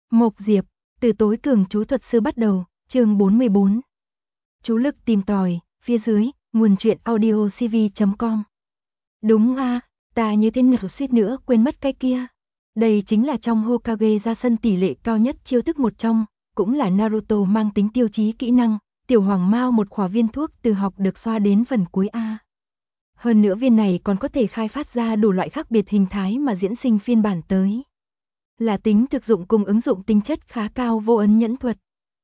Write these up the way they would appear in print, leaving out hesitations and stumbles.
Mộc Diệp, từ tối cường chú thuật sư bắt đầu, chương 44. Chú lực tìm tòi, phía dưới, nguồn truyện audio cv.com. Đúng a, ta như thế nào suýt nữa quên mất cái kia. Đây chính là trong Hokage ra sân tỷ lệ cao nhất chiêu thức một trong, cũng là Naruto mang tính tiêu chí kỹ năng, tiểu hoàng mao một khỏa viên thuốc từ học được xoa đến phần cuối a. Hơn nữa viên này còn có thể khai phát ra đủ loại khác biệt hình thái mà diễn sinh phiên bản tới. Là tính thực dụng cùng ứng dụng tính chất khá cao vô ấn nhẫn thuật.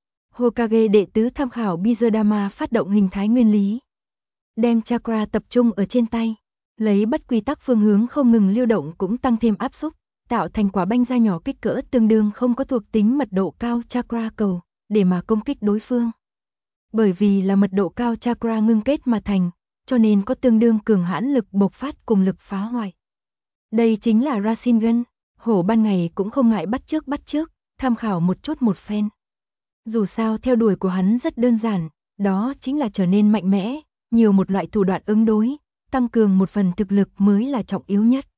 Hokage đệ tứ tham khảo Bizudama phát động hình thái nguyên lý. Đem chakra tập trung ở trên tay, lấy bất quy tắc phương hướng không ngừng lưu động cũng tăng thêm áp xúc, tạo thành quả banh ra nhỏ kích cỡ tương đương không có thuộc tính mật độ cao chakra cầu, để mà công kích đối phương. Bởi vì là mật độ cao chakra ngưng kết mà thành, cho nên có tương đương cường hãn lực bộc phát cùng lực phá hoại. Đây chính là Rasengan. Hổ ban ngày cũng không ngại bắt chước, tham khảo một chút một phen. Dù sao theo đuổi của hắn rất đơn giản, đó chính là trở nên mạnh mẽ, nhiều một loại thủ đoạn ứng đối, tăng cường một phần thực lực mới là trọng yếu nhất.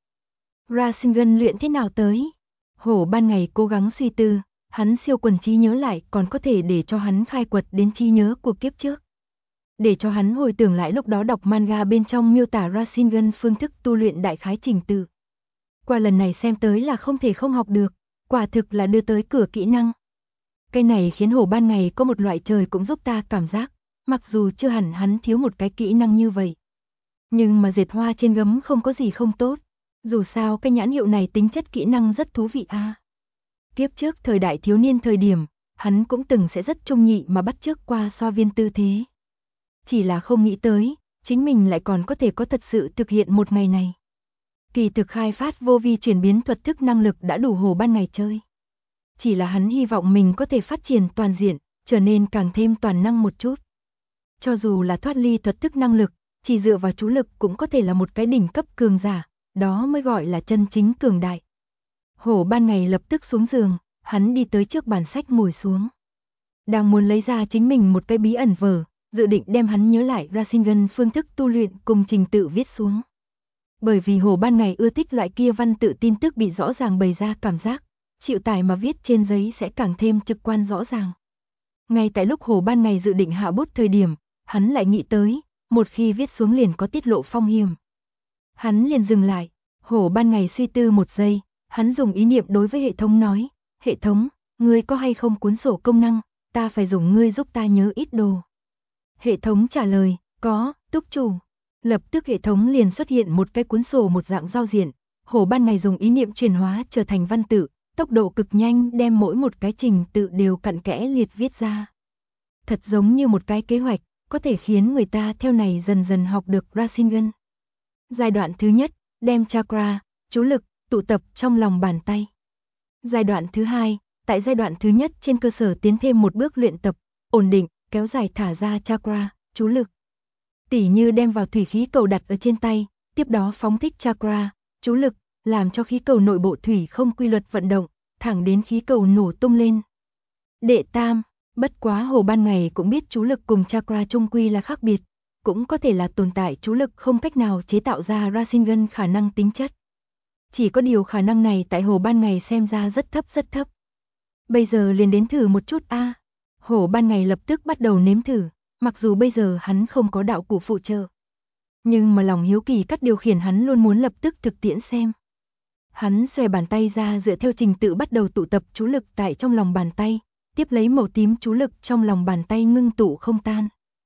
Rasengan luyện thế nào tới? Hổ ban ngày cố gắng suy tư, hắn siêu quần trí nhớ lại còn có thể để cho hắn khai quật đến trí nhớ của kiếp trước. Để cho hắn hồi tưởng lại lúc đó đọc manga bên trong miêu tả Rasengan phương thức tu luyện đại khái trình tự. Qua lần này xem tới là không thể không học được, quả thực là đưa tới cửa kỹ năng. Cái này khiến Hổ ban ngày có một loại trời cũng giúp ta cảm giác, mặc dù chưa hẳn hắn thiếu một cái kỹ năng như vậy. Nhưng mà dệt hoa trên gấm không có gì không tốt, dù sao cái nhãn hiệu này tính chất kỹ năng rất thú vị a. Kiếp trước thời đại thiếu niên thời điểm, hắn cũng từng sẽ rất trung nhị mà bắt chước qua xoa viên tư thế. Chỉ là không nghĩ tới, chính mình lại còn có thể có thật sự thực hiện một ngày này. Kỳ thực khai phát vô vi chuyển biến thuật thức năng lực đã đủ Hổ ban ngày chơi. Chỉ là hắn hy vọng mình có thể phát triển toàn diện, trở nên càng thêm toàn năng một chút. Cho dù là thoát ly thuật thức năng lực, chỉ dựa vào chú lực cũng có thể là một cái đỉnh cấp cường giả, đó mới gọi là chân chính cường đại. Hổ ban ngày lập tức xuống giường, hắn đi tới trước bàn sách ngồi xuống. Đang muốn lấy ra chính mình một cái bí ẩn vở, dự định đem hắn nhớ lại Rasengan phương thức tu luyện cùng trình tự viết xuống. Bởi vì Hổ ban ngày ưa thích loại kia văn tự tin tức bị rõ ràng bày ra cảm giác, chịu tải mà viết trên giấy sẽ càng thêm trực quan rõ ràng. Ngay tại lúc Hổ ban ngày dự định hạ bút thời điểm, hắn lại nghĩ tới, một khi viết xuống liền có tiết lộ phong hiểm. Hắn liền dừng lại, Hổ ban ngày suy tư một giây, hắn dùng ý niệm đối với hệ thống nói, hệ thống, ngươi có hay không cuốn sổ công năng, ta phải dùng ngươi giúp ta nhớ ít đồ. Hệ thống trả lời, có, túc chủ. Lập tức hệ thống liền xuất hiện một cái cuốn sổ một dạng giao diện, Hổ ban ngày dùng ý niệm chuyển hóa trở thành văn tự, tốc độ cực nhanh đem mỗi một cái trình tự đều cặn kẽ liệt viết ra. Thật giống như một cái kế hoạch, có thể khiến người ta theo này dần dần học được Rasengan. Giai đoạn thứ nhất, đem chakra, chú lực, tụ tập trong lòng bàn tay. Giai đoạn thứ hai, tại giai đoạn thứ nhất trên cơ sở tiến thêm một bước luyện tập, ổn định, kéo dài thả ra chakra, chú lực. Tỉ như đem vào thủy khí cầu đặt ở trên tay, tiếp đó phóng thích chakra, chú lực, làm cho khí cầu nội bộ thủy không quy luật vận động, thẳng đến khí cầu nổ tung lên. Đệ tam, bất quá Hổ ban ngày cũng biết chú lực cùng chakra chung quy là khác biệt, cũng có thể là tồn tại chú lực không cách nào chế tạo ra Rasengan khả năng tính chất. Chỉ có điều khả năng này tại Hổ ban ngày xem ra rất thấp. Bây giờ liền đến thử một chút a. Hổ ban ngày lập tức bắt đầu nếm thử. Mặc dù bây giờ hắn không có đạo cụ phụ trợ, nhưng mà lòng hiếu kỳ cách điều khiển hắn luôn muốn lập tức thực tiễn xem. Hắn xòe bàn tay ra dựa theo trình tự bắt đầu tụ tập chú lực tại trong lòng bàn tay, tiếp lấy màu tím chú lực trong lòng bàn tay ngưng tụ không tan.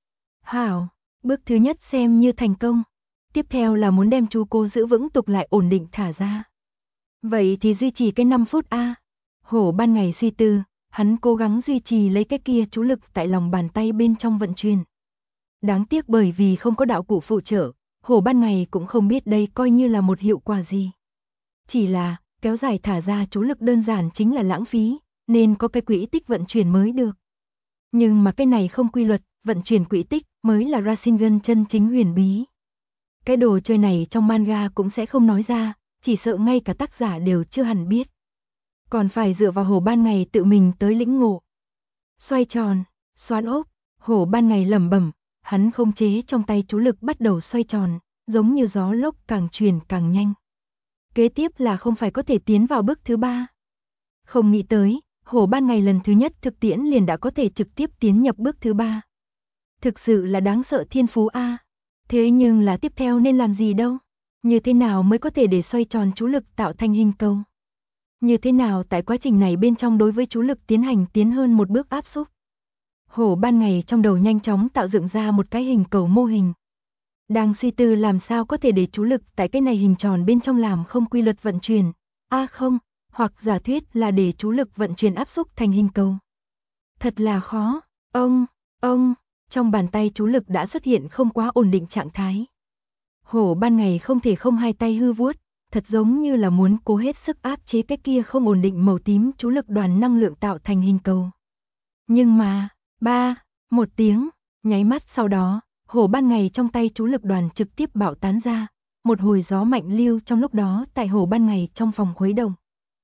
Hảo, bước thứ nhất xem như thành công. Tiếp theo là muốn đem chú cố giữ vững tục lại ổn định thả ra. Vậy thì duy trì cái 5 phút a. Hổ ban ngày suy tư. Hắn cố gắng duy trì lấy cái kia chú lực tại lòng bàn tay bên trong vận chuyển. Đáng tiếc bởi vì không có đạo cụ phụ trợ, Hổ ban ngày cũng không biết đây coi như là một hiệu quả gì. Chỉ là, kéo dài thả ra chú lực đơn giản chính là lãng phí, nên có cái quỹ tích vận chuyển mới được. Nhưng mà cái này không quy luật, vận chuyển quỹ tích mới là Rasengan chân chính huyền bí. Cái đồ chơi này trong manga cũng sẽ không nói ra, chỉ sợ ngay cả tác giả đều chưa hẳn biết. Còn phải dựa vào Hổ ban ngày tự mình tới lĩnh ngộ. Xoay tròn, xoắn ốc, Hổ ban ngày lẩm bẩm, hắn không chế trong tay chú lực bắt đầu xoay tròn, giống như gió lốc càng truyền càng nhanh. Kế tiếp là không phải có thể tiến vào bước thứ ba. Không nghĩ tới, Hổ ban ngày lần thứ nhất thực tiễn liền đã có thể trực tiếp tiến nhập bước thứ 3. Thực sự là đáng sợ thiên phú a. Thế nhưng là tiếp theo nên làm gì đâu? Như thế nào mới có thể để xoay tròn chú lực tạo thành hình cầu? Như thế nào tại quá trình này bên trong đối với chú lực tiến hơn một bước áp xúc? Hổ ban ngày trong đầu nhanh chóng tạo dựng ra một cái hình cầu mô hình. Đang suy tư làm sao có thể để chú lực tại cái này hình tròn bên trong làm không quy luật vận chuyển. Không, hoặc giả thuyết là để chú lực vận chuyển áp xúc thành hình cầu. Thật là khó. Ông, trong bàn tay chú lực đã xuất hiện không quá ổn định trạng thái. Hổ ban ngày không thể không hai tay hư vuốt, thật giống như là muốn cố hết sức áp chế cái kia không ổn định màu tím chú lực đoàn năng lượng tạo thành hình cầu. Nhưng mà, một tiếng, nháy mắt sau đó, hổ ban ngày trong tay chú lực đoàn trực tiếp bạo tán ra, một hồi gió mạnh lưu trong lúc đó tại hổ ban ngày trong phòng khuấy động.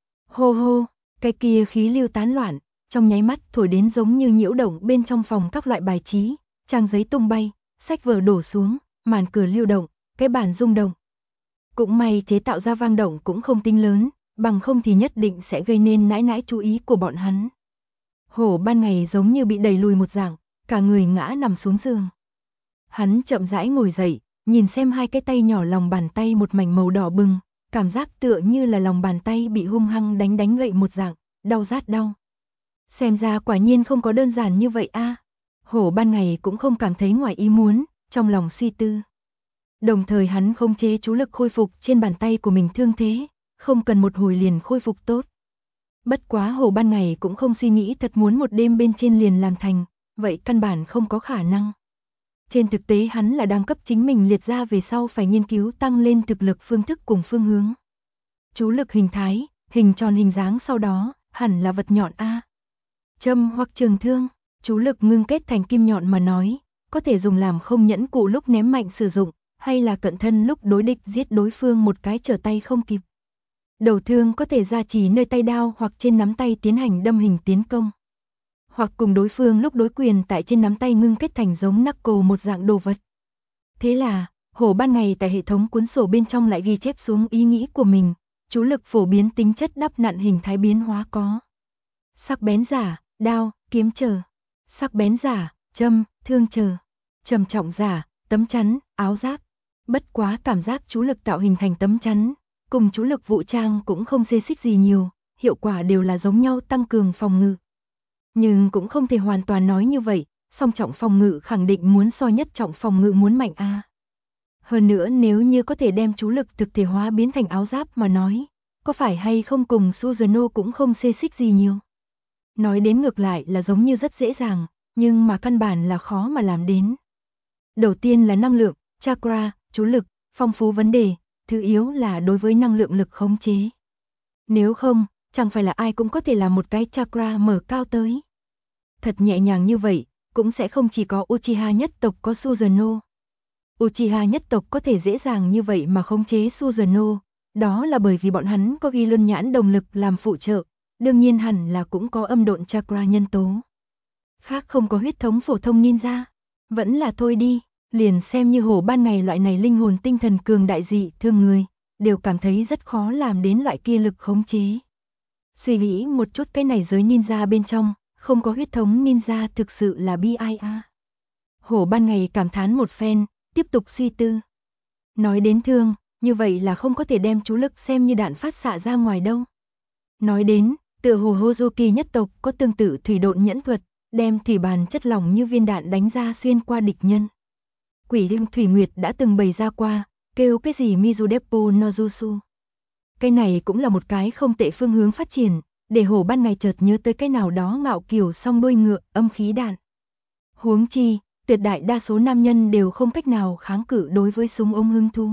Hô hô, cái kia khí lưu tán loạn, trong nháy mắt thổi đến giống như nhiễu động bên trong phòng các loại bài trí, trang giấy tung bay, sách vở đổ xuống, màn cửa lưu động, cái bàn rung động. Cũng may chế tạo ra vang động cũng không tính lớn, bằng không thì nhất định sẽ gây nên nãi nãi chú ý của bọn hắn. Hổ ban ngày giống như bị đẩy lùi một dạng, cả người ngã nằm xuống giường. Hắn chậm rãi ngồi dậy, nhìn xem hai cái tay nhỏ lòng bàn tay một mảnh màu đỏ bừng, cảm giác tựa như là lòng bàn tay bị hung hăng đánh gậy một dạng, đau rát đau. Xem ra quả nhiên không có đơn giản như vậy a. Hổ ban ngày cũng không cảm thấy ngoài ý muốn, trong lòng suy tư. Đồng thời hắn khống chế chú lực khôi phục trên bàn tay của mình thương thế, không cần một hồi liền khôi phục tốt. Bất quá hổ ban ngày cũng không suy nghĩ thật muốn một đêm bên trên liền làm thành, vậy căn bản không có khả năng. Trên thực tế hắn là đang cấp chính mình liệt ra về sau phải nghiên cứu tăng lên thực lực phương thức cùng phương hướng. Chú lực hình thái, hình tròn hình dáng sau đó, hẳn là vật nhọn a. Châm hoặc trường thương, chú lực ngưng kết thành kim nhọn mà nói, có thể dùng làm không nhẫn cụ lúc ném mạnh sử dụng, hay là cận thân lúc đối địch giết đối phương một cái trở tay không kịp. Đầu thương có thể gia trì nơi tay đao hoặc trên nắm tay tiến hành đâm hình tiến công. Hoặc cùng đối phương lúc đối quyền tại trên nắm tay ngưng kết thành giống knuckle một dạng đồ vật. Thế là, hổ ban ngày tại hệ thống cuốn sổ bên trong lại ghi chép xuống ý nghĩ của mình, chú lực phổ biến tính chất đắp nặn hình thái biến hóa có. Sắc bén giả, đao, kiếm chờ. Sắc bén giả, châm, thương chờ. Trầm trọng giả, tấm chắn, áo giáp. Bất quá cảm giác chú lực tạo hình thành tấm chắn, cùng chú lực vũ trang cũng không xê xích gì nhiều, hiệu quả đều là giống nhau tăng cường phòng ngự. Nhưng cũng không thể hoàn toàn nói như vậy, song trọng phòng ngự khẳng định muốn so nhất trọng phòng ngự muốn mạnh a. Hơn nữa nếu như có thể đem chú lực thực thể hóa biến thành áo giáp mà nói, có phải hay không cùng Susanoo cũng không xê xích gì nhiều. Nói đến ngược lại là giống như rất dễ dàng, nhưng mà căn bản là khó mà làm đến. Đầu tiên là năng lượng, chakra, chú lực, phong phú vấn đề, thứ yếu là đối với năng lượng lực khống chế. Nếu không, chẳng phải là ai cũng có thể làm một cái chakra mở cao tới. Thật nhẹ nhàng như vậy, cũng sẽ không chỉ có Uchiha nhất tộc có Susanoo. Uchiha nhất tộc có thể dễ dàng như vậy mà khống chế Susanoo, đó là bởi vì bọn hắn có ghi luân nhãn đồng lực làm phụ trợ, đương nhiên hẳn là cũng có âm độn chakra nhân tố. Khác không có huyết thống phổ thông ninja, vẫn là thôi đi, liền xem như hổ ban ngày loại này linh hồn tinh thần cường đại dị thương người, đều cảm thấy rất khó làm đến loại kia lực khống chế. Suy nghĩ một chút cái này giới ninja bên trong, không có huyết thống ninja thực sự là bi ai a. Hổ ban ngày cảm thán một phen, tiếp tục suy tư. Nói đến thương, như vậy là không có thể đem chú lực xem như đạn phát xạ ra ngoài đâu. Nói đến, tựa hồ Hozuki nhất tộc có tương tự thủy độn nhẫn thuật, đem thủy bàn chất lỏng như viên đạn đánh ra xuyên qua địch nhân. Quỷ đương Thủy Nguyệt đã từng bày ra qua, kêu cái gì Mizudeppo no Jutsu. Cái này cũng là một cái không tệ phương hướng phát triển, để hổ ban ngày chợt nhớ tới cái nào đó ngạo kiều song đuôi ngựa, âm khí đạn. Huống chi, tuyệt đại đa số nam nhân đều không cách nào kháng cự đối với súng ống hứng thú.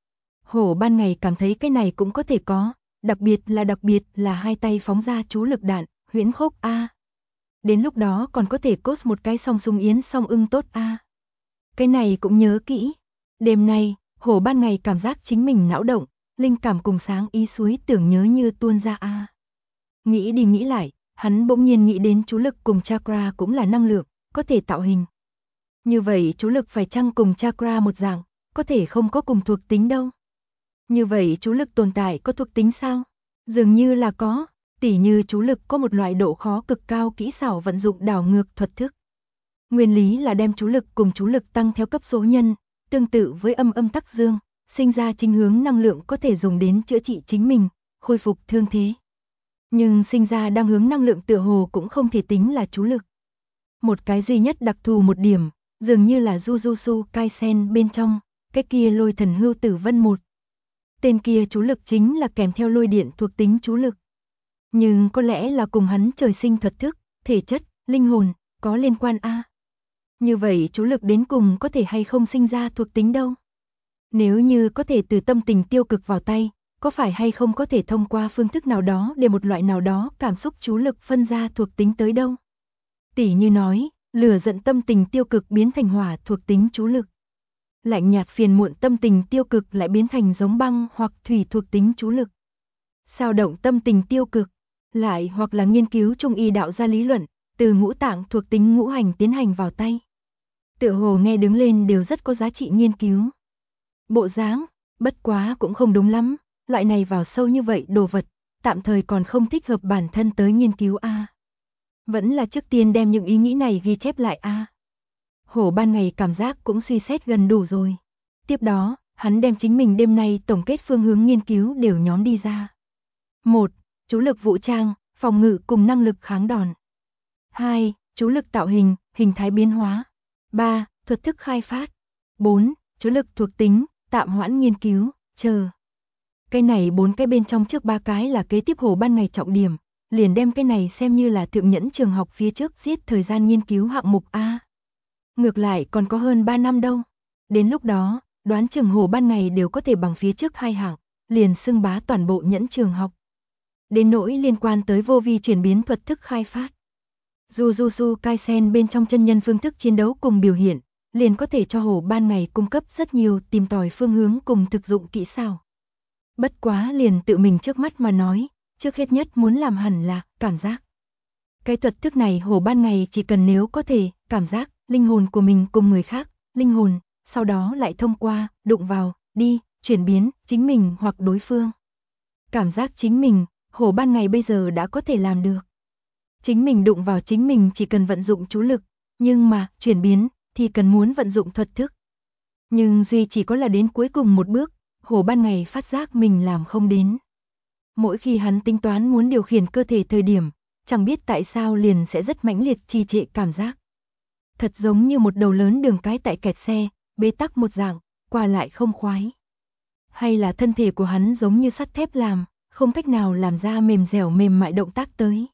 Hổ ban ngày cảm thấy cái này cũng có thể có, đặc biệt là hai tay phóng ra chú lực đạn, huyễn khốc a. Đến lúc đó còn có thể cốt một cái song súng yến song ưng tốt a. Cái này cũng nhớ kỹ. Đêm nay, hổ ban ngày cảm giác chính mình não động, linh cảm cùng sáng ý suối tưởng nhớ như tuôn ra a. Nghĩ đi nghĩ lại, hắn bỗng nhiên nghĩ đến chú lực cùng chakra cũng là năng lượng, có thể tạo hình. Như vậy chú lực phải chăng cùng chakra một dạng, có thể không có cùng thuộc tính đâu. Như vậy chú lực tồn tại có thuộc tính sao? Dường như là có. Tỉ như chú lực có một loại độ khó cực cao kỹ xảo vận dụng đảo ngược thuật thức. Nguyên lý là đem chú lực cùng chú lực tăng theo cấp số nhân, tương tự với âm âm tắc dương, sinh ra chính hướng năng lượng có thể dùng đến chữa trị chính mình, khôi phục thương thế. Nhưng sinh ra đang hướng năng lượng tựa hồ cũng không thể tính là chú lực. Một cái duy nhất đặc thù một điểm, dường như là Jujutsu Kaisen bên trong, cái kia lôi thần hưu tử vân một. Tên kia chú lực chính là kèm theo lôi điện thuộc tính chú lực. Nhưng có lẽ là cùng hắn trời sinh thuật thức, thể chất, linh hồn, có liên quan a. Như vậy chú lực đến cùng có thể hay không sinh ra thuộc tính đâu? Nếu như có thể từ tâm tình tiêu cực vào tay, có phải hay không có thể thông qua phương thức nào đó để một loại nào đó cảm xúc chú lực phân ra thuộc tính tới đâu? Tỉ như nói, lửa giận tâm tình tiêu cực biến thành hỏa thuộc tính chú lực. Lạnh nhạt phiền muộn tâm tình tiêu cực lại biến thành giống băng hoặc thủy thuộc tính chú lực. Xao động tâm tình tiêu cực, lại hoặc là nghiên cứu trung y đạo gia lý luận, từ ngũ tạng thuộc tính ngũ hành tiến hành vào tay. Tựa hồ nghe đứng lên đều rất có giá trị nghiên cứu. Bộ dáng, bất quá cũng không đúng lắm, loại này vào sâu như vậy đồ vật, tạm thời còn không thích hợp bản thân tới nghiên cứu a. Vẫn là trước tiên đem những ý nghĩ này ghi chép lại a. Hổ ban ngày cảm giác cũng suy xét gần đủ rồi. Tiếp đó, hắn đem chính mình đêm nay tổng kết phương hướng nghiên cứu đều nhóm đi ra. 1. Chú lực vũ trang, phòng ngự cùng năng lực kháng đòn. 2. Chú lực tạo hình, hình thái biến hóa. 3. Thuật thức khai phát. 4. Chú lực thuộc tính, tạm hoãn nghiên cứu, chờ. Cái này 4 cái bên trong trước 3 cái là kế tiếp Hổ ban ngày trọng điểm, liền đem cái này xem như là thượng nhẫn trường học phía trước giết thời gian nghiên cứu hạng mục A. Ngược lại còn có hơn 3 năm đâu. Đến lúc đó, đoán chừng Hổ ban ngày đều có thể bằng phía trước 2 hạng, liền xưng bá toàn bộ nhẫn trường học. Đến nỗi liên quan tới vô vi chuyển biến thuật thức khai phát. Jujutsu Kaisen bên trong chân nhân phương thức chiến đấu cùng biểu hiện, liền có thể cho Hổ ban ngày cung cấp rất nhiều tìm tòi phương hướng cùng thực dụng kỹ xảo. Bất quá liền tự mình trước mắt mà nói, trước hết nhất muốn làm hẳn là cảm giác. Cái thuật thức này Hổ ban ngày chỉ cần nếu có thể cảm giác linh hồn của mình cùng người khác, linh hồn, sau đó lại thông qua, đụng vào, đi, chuyển biến chính mình hoặc đối phương. Cảm giác chính mình, Hổ ban ngày bây giờ đã có thể làm được. Chính mình đụng vào chính mình chỉ cần vận dụng chú lực, nhưng mà chuyển biến thì cần muốn vận dụng thuật thức. Nhưng duy chỉ có là đến cuối cùng một bước, Hổ ban ngày phát giác mình làm không đến. Mỗi khi hắn tính toán muốn điều khiển cơ thể thời điểm, chẳng biết tại sao liền sẽ rất mãnh liệt trì trệ cảm giác. Thật giống như một đầu lớn đường cái tại kẹt xe, bế tắc một dạng, qua lại không khoái. Hay là thân thể của hắn giống như sắt thép làm, không cách nào làm ra mềm dẻo mềm mại động tác tới.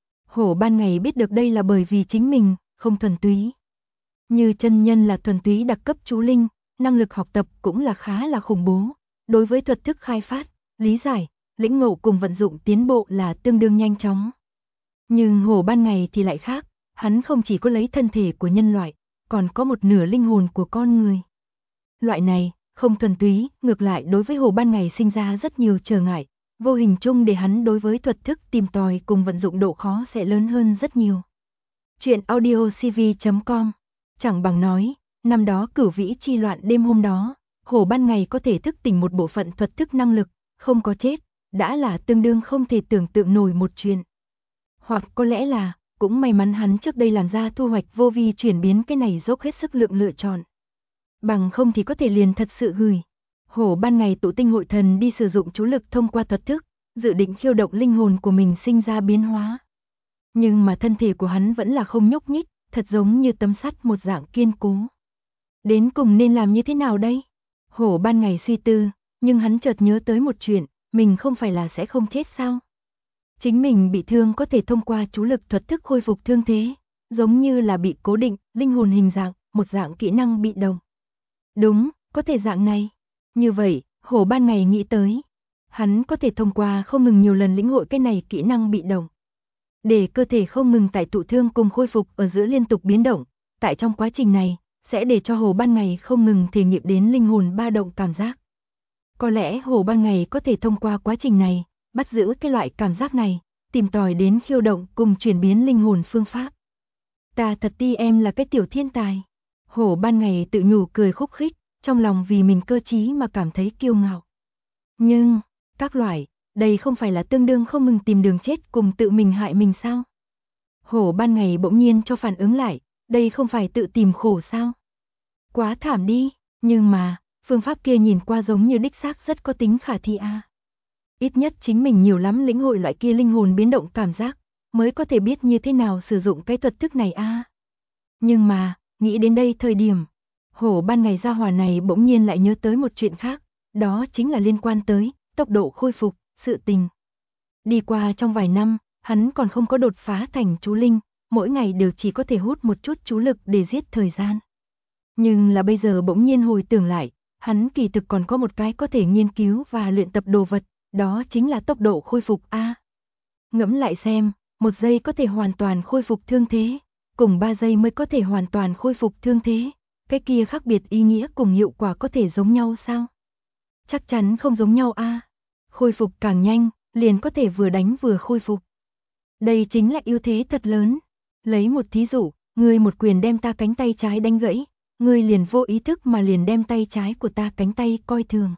Hổ ban ngày biết được đây là bởi vì chính mình, không thuần túy. Như chân nhân là thuần túy đặc cấp chú linh, năng lực học tập cũng là khá là khủng bố. Đối với thuật thức khai phát, lý giải, lĩnh ngộ cùng vận dụng tiến bộ là tương đương nhanh chóng. Nhưng Hổ ban ngày thì lại khác, hắn không chỉ có lấy thân thể của nhân loại, còn có một nửa linh hồn của con người. Loại này, không thuần túy, ngược lại đối với Hổ ban ngày sinh ra rất nhiều trở ngại, vô hình chung để hắn đối với thuật thức tìm tòi cùng vận dụng độ khó sẽ lớn hơn rất nhiều. Chuyện audiocv.com, chẳng bằng nói, năm đó cửu vĩ chi loạn đêm hôm đó, Hổ ban ngày có thể thức tỉnh một bộ phận thuật thức năng lực, không có chết, đã là tương đương không thể tưởng tượng nổi một chuyện. Hoặc có lẽ là, cũng may mắn hắn trước đây làm ra thu hoạch vô vi chuyển biến cái này dốc hết sức lượng lựa chọn. Bằng không thì có thể liền thật sự gửi. Hổ ban ngày tụ tinh hội thần đi sử dụng chú lực thông qua thuật thức, dự định khiêu động linh hồn của mình sinh ra biến hóa. Nhưng mà thân thể của hắn vẫn là không nhúc nhích, thật giống như tấm sắt một dạng kiên cố. Đến cùng nên làm như thế nào đây? Hổ ban ngày suy tư, nhưng hắn chợt nhớ tới một chuyện, mình không phải là sẽ không chết sao? Chính mình bị thương có thể thông qua chú lực thuật thức khôi phục thương thế, giống như là bị cố định, linh hồn hình dạng, một dạng kỹ năng bị động. Đúng, có thể dạng này. Như vậy, Hổ ban ngày nghĩ tới, hắn có thể thông qua không ngừng nhiều lần lĩnh hội cái này kỹ năng bị động. Để cơ thể không ngừng tại tụ thương cùng khôi phục ở giữa liên tục biến động, tại trong quá trình này, sẽ để cho Hổ ban ngày không ngừng thể nghiệm đến linh hồn ba động cảm giác. Có lẽ Hổ ban ngày có thể thông qua quá trình này, bắt giữ cái loại cảm giác này, tìm tòi đến khiêu động cùng chuyển biến linh hồn phương pháp. Ta thật ti em là cái tiểu thiên tài. Hổ ban ngày tự nhủ cười khúc khích, trong lòng vì mình cơ trí mà cảm thấy kiêu ngạo. Nhưng, các loại, Đây không phải là tương đương không ngừng tìm đường chết cùng tự mình hại mình sao? Hổ ban ngày bỗng nhiên cho phản ứng lại, đây không phải tự tìm khổ sao? Quá thảm đi, nhưng mà, phương pháp kia nhìn qua giống như đích xác rất có tính khả thi a. Ít nhất chính mình nhiều lắm lĩnh hội loại kia linh hồn biến động cảm giác, mới có thể biết như thế nào sử dụng cái thuật thức này a. Nhưng mà, nghĩ đến đây thời điểm, Hổ ban ngày gia hỏa này bỗng nhiên lại nhớ tới một chuyện khác, đó chính là liên quan tới tốc độ khôi phục, sự tình. Đi qua trong vài năm, hắn còn không có đột phá thành chú linh, mỗi ngày đều chỉ có thể hút một chút chú lực để giết thời gian. Nhưng là bây giờ bỗng nhiên hồi tưởng lại, hắn kỳ thực còn có một cái có thể nghiên cứu và luyện tập đồ vật, đó chính là tốc độ khôi phục a. Ngẫm lại xem, 1 giây có thể hoàn toàn khôi phục thương thế, cùng 3 giây mới có thể hoàn toàn khôi phục thương thế, cái kia khác biệt ý nghĩa cùng hiệu quả có thể giống nhau sao? Chắc chắn không giống nhau a. Khôi phục càng nhanh, liền có thể vừa đánh vừa khôi phục. Đây chính là ưu thế thật lớn. Lấy một thí dụ, ngươi một quyền đem ta cánh tay trái đánh gãy, ngươi liền vô ý thức mà liền đem tay trái của ta cánh tay coi thường.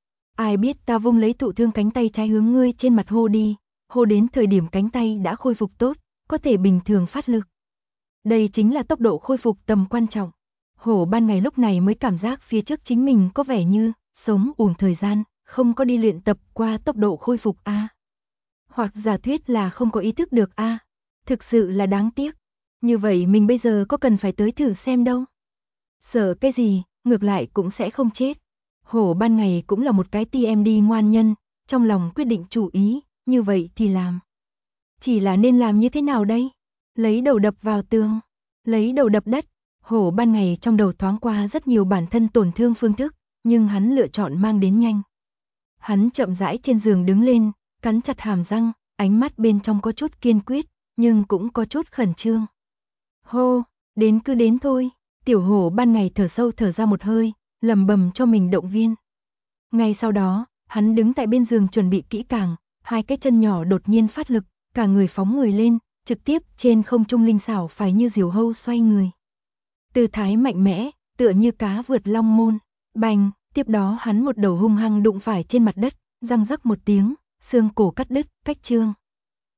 Ai biết ta vung lấy thụ thương cánh tay trái hướng ngươi trên mặt hô đi, hô đến thời điểm cánh tay đã khôi phục tốt, có thể bình thường phát lực. Đây chính là tốc độ khôi phục tầm quan trọng. Hổ ban ngày lúc này mới cảm giác phía trước chính mình có vẻ như sống uổng thời gian, không có đi luyện tập qua tốc độ khôi phục a. Hoặc giả thuyết là không có ý thức được a. Thực sự là đáng tiếc. Như vậy mình bây giờ có cần phải tới thử xem đâu. Sợ cái gì, ngược lại cũng sẽ không chết. Hổ ban ngày cũng là một cái TMD ngoan nhân, trong lòng quyết định chủ ý, như vậy thì làm. Chỉ là nên làm như thế nào đây? Lấy đầu đập vào tường, lấy đầu đập đất. Hổ ban ngày trong đầu thoáng qua rất nhiều bản thân tổn thương phương thức, nhưng hắn lựa chọn mang đến nhanh. Hắn chậm rãi trên giường đứng lên, cắn chặt hàm răng, ánh mắt bên trong có chút kiên quyết, nhưng cũng có chút khẩn trương. Hô, đến cứ đến thôi. Tiểu hổ ban ngày thở sâu thở ra một hơi, lầm bầm cho mình động viên. Ngay sau đó, hắn đứng tại bên giường chuẩn bị kỹ càng, 2 cái chân nhỏ đột nhiên phát lực, cả người phóng người lên, trực tiếp trên không trung linh xảo phải như diều hâu xoay người. Tư thái mạnh mẽ, tựa như cá vượt long môn, bành, tiếp đó hắn một đầu hung hăng đụng phải trên mặt đất, răng rắc một tiếng, xương cổ cắt đứt, cách trương.